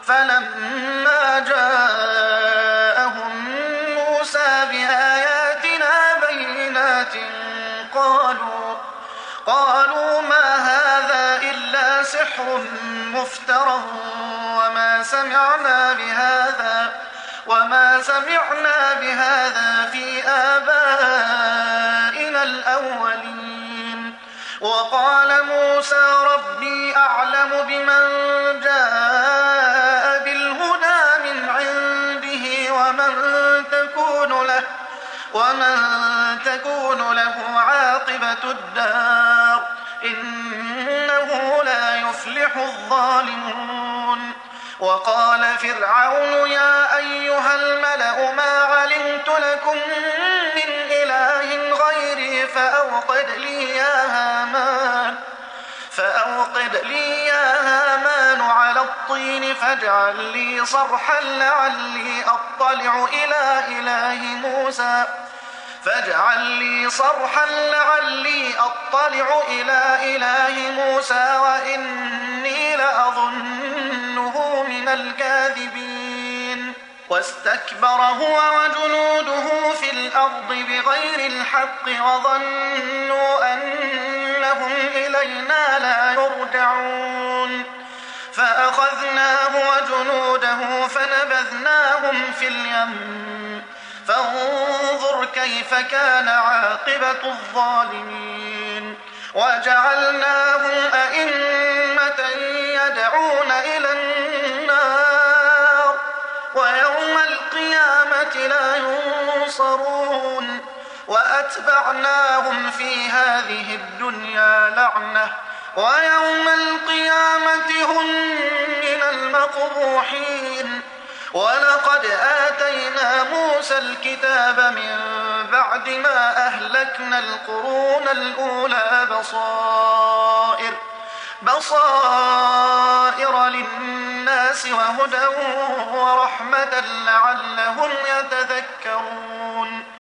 فلما جاءهم موسى بآياتنا بينات قالوا ما هذا إلا سحر مفترى وما سمعنا بهذا في آبائنا الأولين. وقال موسى ربي أعلم بمن جاء بالهدى من عنده ومن تكون له عاقبة الدار إنه لا يفلح الظالمون. وقال فرعون يا أيها الملأ ما علمت لكم من إله غيري فأوقد لي يا هامان على الطين فاجعل لي صرحا لعلي أطلع إلى إله موسى وإني لأظنه من الكاذبين. واستكبر هو وجنوده في الأرض بغير الحق وظنوا أنهم إلينا لا يرجعون. فأخذناه وجنوده فنبذناهم في اليم فانظر كيف كان عاقبة الظالمين. وجعلناهم أئمة يدعون إلى النار ويوم القيامة لا ينصرون. وأتبعناهم في هذه الدنيا لعنة ويوم القيامة هم من المقبوحين. ولقد آتينا موسى الكتاب من بعد ما أهلكنا القرون الأولى بصائر للناس وهدى ورحمة لعلهم يتذكرون.